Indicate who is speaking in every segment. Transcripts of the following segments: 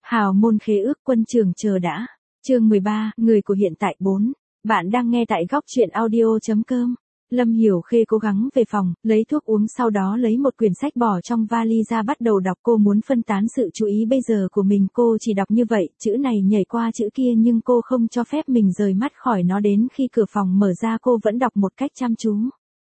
Speaker 1: Hào môn khế ước quân trường chờ đã. Chương 13, người của hiện tại 4. Bạn đang nghe tại góc truyện audio.com. Lâm Hiểu Khê cố gắng về phòng, lấy thuốc uống sau đó lấy một quyển sách bỏ trong vali ra bắt đầu đọc. Cô muốn phân tán sự chú ý bây giờ của mình, cô chỉ đọc như vậy, chữ này nhảy qua chữ kia nhưng cô không cho phép mình rời mắt khỏi nó. Đến khi cửa phòng mở ra cô vẫn đọc một cách chăm chú.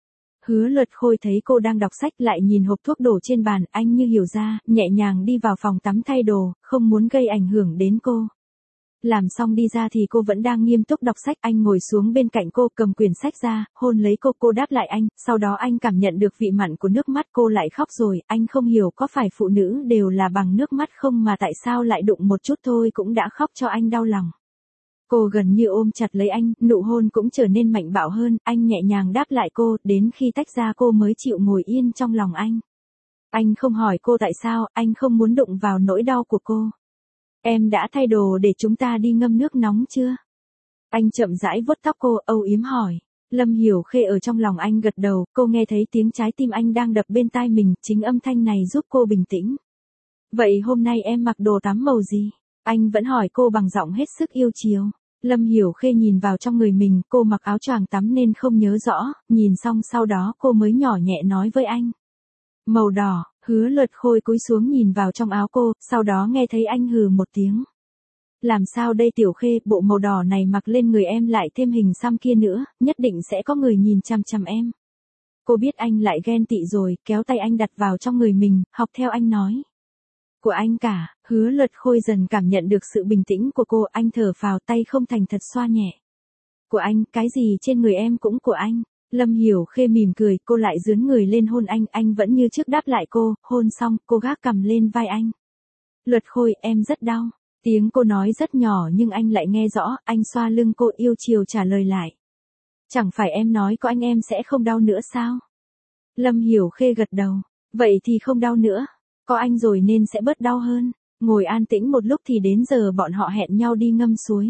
Speaker 1: Hứa Luật Khôi thấy cô đang đọc sách lại nhìn hộp thuốc đổ trên bàn, anh như hiểu ra, nhẹ nhàng đi vào phòng tắm thay đồ, không muốn gây ảnh hưởng đến cô. Làm xong đi ra thì cô vẫn đang nghiêm túc đọc sách, anh ngồi xuống bên cạnh cô cầm quyển sách ra, hôn lấy cô đáp lại anh, sau đó anh cảm nhận được vị mặn của nước mắt cô lại khóc rồi, anh không hiểu có phải phụ nữ đều là bằng nước mắt không mà tại sao lại đụng một chút thôi cũng đã khóc cho anh đau lòng. Cô gần như ôm chặt lấy anh, nụ hôn cũng trở nên mạnh bạo hơn, anh nhẹ nhàng đáp lại cô, đến khi tách ra cô mới chịu ngồi yên trong lòng anh. Anh không hỏi cô tại sao, anh không muốn đụng vào nỗi đau của cô. Em đã thay đồ để chúng ta đi ngâm nước nóng chưa? Anh chậm rãi vuốt tóc cô, âu yếm hỏi. Lâm Hiểu Khê ở trong lòng anh gật đầu, cô nghe thấy tiếng trái tim anh đang đập bên tai mình, chính âm thanh này giúp cô bình tĩnh. Vậy hôm nay em mặc đồ tắm màu gì? Anh vẫn hỏi cô bằng giọng hết sức yêu chiều. Lâm Hiểu Khê nhìn vào trong người mình, cô mặc áo choàng tắm nên không nhớ rõ, nhìn xong sau đó cô mới nhỏ nhẹ nói với anh. Màu đỏ. Hứa Luật Khôi cúi xuống nhìn vào trong áo cô, sau đó nghe thấy anh hừ một tiếng. Làm sao đây Tiểu Khê, bộ màu đỏ này mặc lên người em lại thêm hình xăm kia nữa, nhất định sẽ có người nhìn chằm chằm em. Cô biết anh lại ghen tị rồi, kéo tay anh đặt vào trong người mình, học theo anh nói. Của anh cả. Hứa Luật Khôi dần cảm nhận được sự bình tĩnh của cô, anh thở phào, tay không thành thật xoa nhẹ. Của anh, cái gì trên người em cũng của anh. Lâm Hiểu Khê mỉm cười, cô lại dướn người lên hôn anh vẫn như trước đáp lại cô, hôn xong, cô gác cằm lên vai anh. Luật Khôi, em rất đau. Tiếng cô nói rất nhỏ nhưng anh lại nghe rõ, anh xoa lưng cô yêu chiều trả lời lại. Chẳng phải em nói có anh em sẽ không đau nữa sao? Lâm Hiểu Khê gật đầu. Vậy thì không đau nữa. Có anh rồi nên sẽ bớt đau hơn. Ngồi an tĩnh một lúc thì đến giờ bọn họ hẹn nhau đi ngâm suối.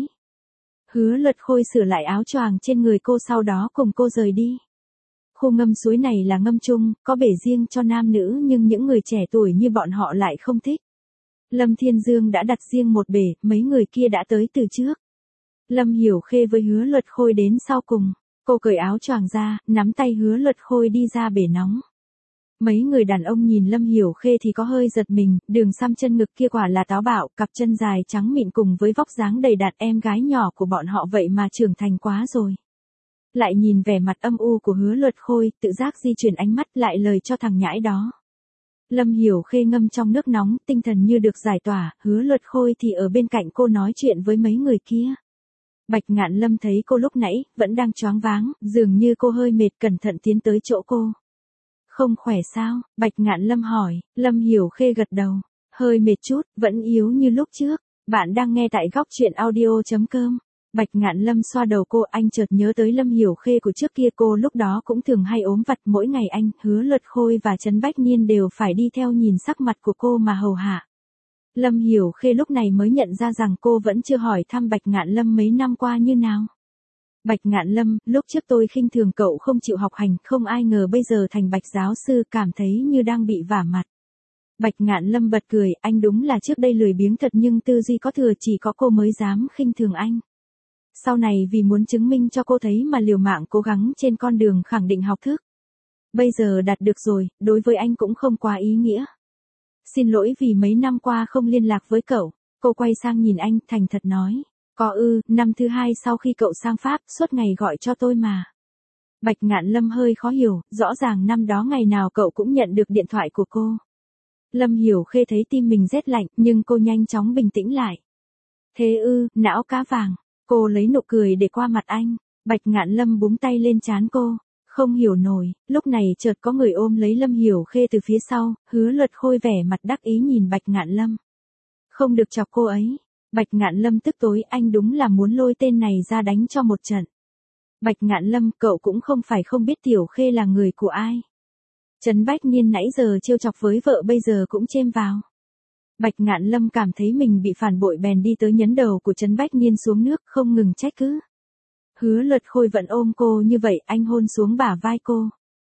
Speaker 1: Hứa Luật Khôi sửa lại áo choàng trên người cô sau đó cùng cô rời đi. Khu ngâm suối này là ngâm chung, có bể riêng cho nam nữ nhưng những người trẻ tuổi như bọn họ lại không thích. Lâm Thiên Dương đã đặt riêng một bể, mấy người kia đã tới từ trước. Lâm Hiểu Khê với Hứa Luật Khôi đến sau cùng. Cô cởi áo choàng ra, nắm tay Hứa Luật Khôi đi ra bể nóng. Mấy người đàn ông nhìn Lâm Hiểu Khê thì có hơi giật mình, đường xăm chân ngực kia quả là táo bạo, cặp chân dài trắng mịn cùng với vóc dáng đầy đặn, em gái nhỏ của bọn họ vậy mà trưởng thành quá rồi. Lại nhìn vẻ mặt âm u của Hứa Luật Khôi, tự giác di chuyển ánh mắt lại lời cho thằng nhãi đó. Lâm Hiểu Khê ngâm trong nước nóng, tinh thần như được giải tỏa, Hứa Luật Khôi thì ở bên cạnh cô nói chuyện với mấy người kia. Bạch Ngạn Lâm thấy cô lúc nãy, vẫn đang choáng váng, dường như cô hơi mệt, cẩn thận tiến tới chỗ cô. Không khỏe sao? Bạch Ngạn Lâm hỏi. Lâm Hiểu Khê gật đầu. Hơi mệt chút, vẫn yếu như lúc trước. Bạn đang nghe tại góc truyện audio.com. Bạch Ngạn Lâm xoa đầu cô, anh chợt nhớ tới Lâm Hiểu Khê của trước kia, cô lúc đó cũng thường hay ốm vặt, mỗi ngày anh, Hứa Luật Khôi và Trấn Bách Niên đều phải đi theo nhìn sắc mặt của cô mà hầu hạ. Lâm Hiểu Khê lúc này mới nhận ra rằng cô vẫn chưa hỏi thăm Bạch Ngạn Lâm mấy năm qua như nào. Bạch Ngạn Lâm, lúc trước tôi khinh thường cậu không chịu học hành, không ai ngờ bây giờ thành Bạch giáo sư, cảm thấy như đang bị vả mặt. Bạch Ngạn Lâm bật cười, anh đúng là trước đây lười biếng thật nhưng tư duy có thừa, chỉ có cô mới dám khinh thường anh. Sau này vì muốn chứng minh cho cô thấy mà liều mạng cố gắng trên con đường khẳng định học thức. Bây giờ đạt được rồi, đối với anh cũng không quá ý nghĩa. Xin lỗi vì mấy năm qua không liên lạc với cậu. Cô quay sang nhìn anh, thành thật nói. Có năm thứ 2 sau khi cậu sang Pháp, suốt ngày gọi cho tôi mà. Bạch Ngạn Lâm hơi khó hiểu, rõ ràng năm đó ngày nào cậu cũng nhận được điện thoại của cô. Lâm Hiểu Khê thấy tim mình rét lạnh, nhưng cô nhanh chóng bình tĩnh lại. Thế não cá vàng. Cô lấy nụ cười để qua mặt anh. Bạch Ngạn Lâm búng tay lên trán cô. Không hiểu nổi, lúc này chợt có người ôm lấy Lâm Hiểu Khê từ phía sau, Hứa Luật Khôi vẻ mặt đắc ý nhìn Bạch Ngạn Lâm. Không được chọc cô ấy. Bạch Ngạn Lâm tức tối, anh đúng là muốn lôi tên này ra đánh cho một trận. Bạch Ngạn Lâm, cậu cũng không phải không biết Tiểu Khê là người của ai. Trấn Bách Niên nãy giờ trêu chọc với vợ bây giờ cũng chêm vào. Bạch Ngạn Lâm cảm thấy mình bị phản bội bèn đi tới nhấn đầu của Trấn Bách Niên xuống nước, không ngừng trách cứ. Hứa Luật Khôi vẫn ôm cô như vậy, anh hôn xuống bả vai cô.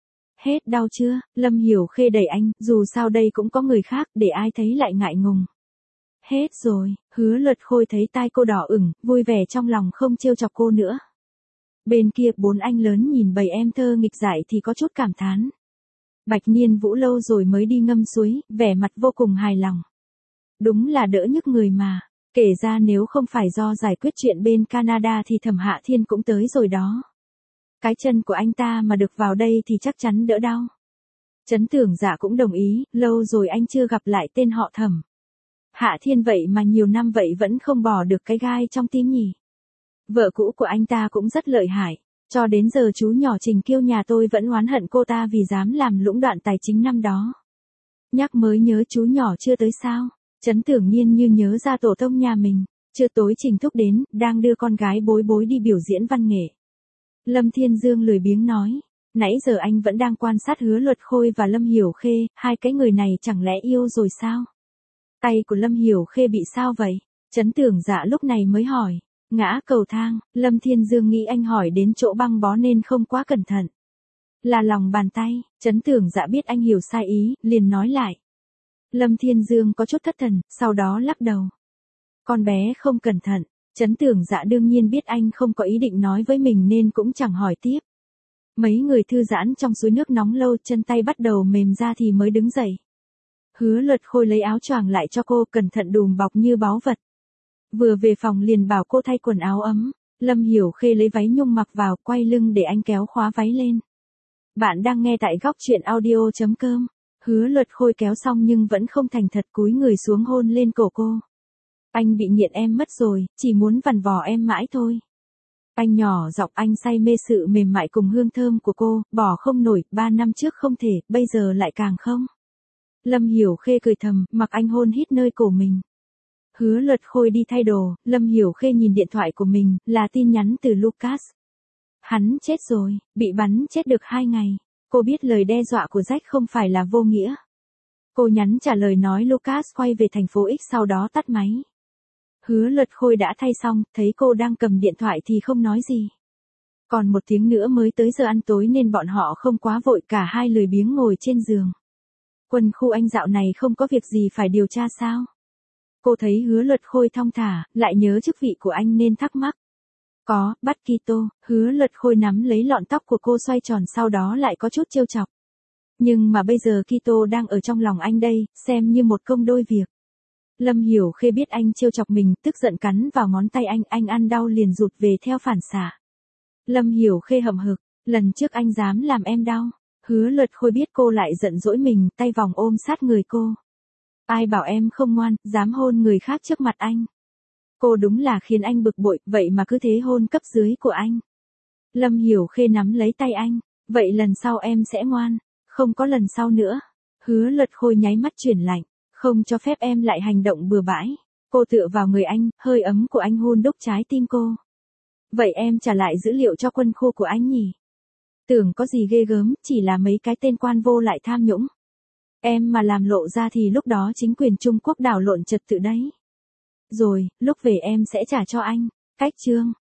Speaker 1: Hết đau chưa? Lâm Hiểu Khê đẩy anh, dù sao đây cũng có người khác, để ai thấy lại ngại ngùng. Hết rồi, Hứa Luật Khôi thấy tai cô đỏ ửng, vui vẻ trong lòng không trêu chọc cô nữa. Bên kia 4 anh lớn nhìn bầy em thơ nghịch dại thì có chút cảm thán. Bạch Niên Vũ lâu rồi mới đi ngâm suối, vẻ mặt vô cùng hài lòng. Đúng là đỡ nhức người mà, kể ra nếu không phải do giải quyết chuyện bên Canada thì Thẩm Hạ Thiên cũng tới rồi đó. Cái chân của anh ta mà được vào đây thì chắc chắn đỡ đau. Trấn Tưởng Dạ cũng đồng ý, lâu rồi anh chưa gặp lại tên họ Thẩm. Hạ Thiên vậy mà nhiều năm vậy vẫn không bỏ được cái gai trong tim nhỉ. Vợ cũ của anh ta cũng rất lợi hại, cho đến giờ chú nhỏ Trình Kiêu nhà tôi vẫn oán hận cô ta vì dám làm lũng đoạn tài chính năm đó. Nhắc mới nhớ chú nhỏ chưa tới sao, Trấn Tưởng Nhiên như nhớ ra tổ tông nhà mình, trưa tối Trình Thúc đến, đang đưa con gái Bối Bối đi biểu diễn văn nghệ. Lâm Thiên Dương lười biếng nói, nãy giờ anh vẫn đang quan sát Hứa Luật Khôi và Lâm Hiểu Khê, hai cái người này chẳng lẽ yêu rồi sao? Tay của Lâm Hiểu Khê bị sao vậy? Trấn Tưởng Dạ lúc này mới hỏi. Ngã cầu thang, Lâm Thiên Dương nghĩ anh hỏi đến chỗ băng bó nên không quá cẩn thận. Là lòng bàn tay, Trấn Tưởng Dạ biết anh hiểu sai ý, liền nói lại. Lâm Thiên Dương có chút thất thần, sau đó lắc đầu. Con bé không cẩn thận, Trấn Tưởng Dạ đương nhiên biết anh không có ý định nói với mình nên cũng chẳng hỏi tiếp. Mấy người thư giãn trong suối nước nóng lâu, chân tay bắt đầu mềm ra thì mới đứng dậy. Hứa Luật Khôi lấy áo choàng lại cho cô, cẩn thận đùm bọc như báu vật. Vừa về phòng liền bảo cô thay quần áo ấm. Lâm Hiểu Khê lấy váy nhung mặc vào, quay lưng để anh kéo khóa váy lên. Bạn đang nghe tại góc truyện audio.com. Hứa Luật Khôi kéo xong nhưng vẫn không thành thật, cúi người xuống hôn lên cổ cô. Anh bị nghiện em mất rồi, chỉ muốn vằn vò em mãi thôi. Anh nhỏ giọng, anh say mê sự mềm mại cùng hương thơm của cô, bỏ không nổi, 3 năm trước không thể, bây giờ lại càng không. Lâm Hiểu Khê cười thầm, mặc anh hôn hít nơi cổ mình. Hứa Luật Khôi đi thay đồ, Lâm Hiểu Khê nhìn điện thoại của mình, là tin nhắn từ Lucas. Hắn chết rồi, bị bắn chết được 2 ngày. Cô biết lời đe dọa của Jack không phải là vô nghĩa. Cô nhắn trả lời nói Lucas quay về thành phố X sau đó tắt máy. Hứa Luật Khôi đã thay xong, thấy cô đang cầm điện thoại thì không nói gì. Còn 1 tiếng nữa mới tới giờ ăn tối nên bọn họ không quá vội, cả hai lười biếng ngồi trên giường. Quân khu anh dạo này không có việc gì phải điều tra sao? Cô thấy Hứa Luật Khôi thong thả, lại nhớ chức vị của anh nên thắc mắc. Có, bắt Kito. Hứa Luật Khôi nắm lấy lọn tóc của cô xoay tròn, sau đó lại có chút trêu chọc. Nhưng mà bây giờ Kito đang ở trong lòng anh đây, xem như một công đôi việc. Lâm Hiểu Khê biết anh trêu chọc mình, tức giận cắn vào ngón tay anh ăn đau liền rụt về theo phản xạ. Lâm Hiểu Khê hậm hực, lần trước anh dám làm em đau. Hứa Luật Khôi biết cô lại giận dỗi mình, tay vòng ôm sát người cô. Ai bảo em không ngoan, dám hôn người khác trước mặt anh. Cô đúng là khiến anh bực bội, vậy mà cứ thế hôn cấp dưới của anh. Lâm Hiểu Khê nắm lấy tay anh, vậy lần sau em sẽ ngoan, không có lần sau nữa. Hứa Luật Khôi nháy mắt chuyển lạnh, không cho phép em lại hành động bừa bãi. Cô tựa vào người anh, hơi ấm của anh hun đúc trái tim cô. Vậy em trả lại dữ liệu cho quân khu của anh nhỉ? Tưởng có gì ghê gớm, chỉ là mấy cái tên quan vô lại tham nhũng. Em mà làm lộ ra thì lúc đó chính quyền Trung Quốc đảo lộn trật tự đấy. Rồi, lúc về em sẽ trả cho anh. Cách chương.